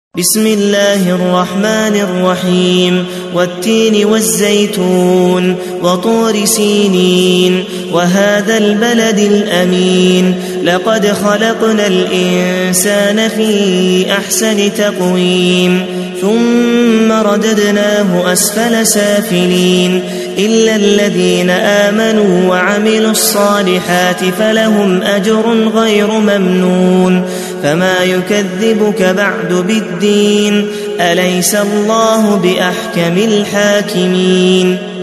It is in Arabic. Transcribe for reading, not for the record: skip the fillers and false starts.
بسم الله الرحمن الرحيم والتين والزيتون وطور سينين وهذا البلد الأمين لقد خلقنا الإنسان في أحسن تقويم ثم رددناه أسفل سافلين إلا الذين آمنوا وعملوا الصالحات فلهم أجر غير ممنون فما يكذبك بعد بالدين أليس الله بأحكم الحاكمين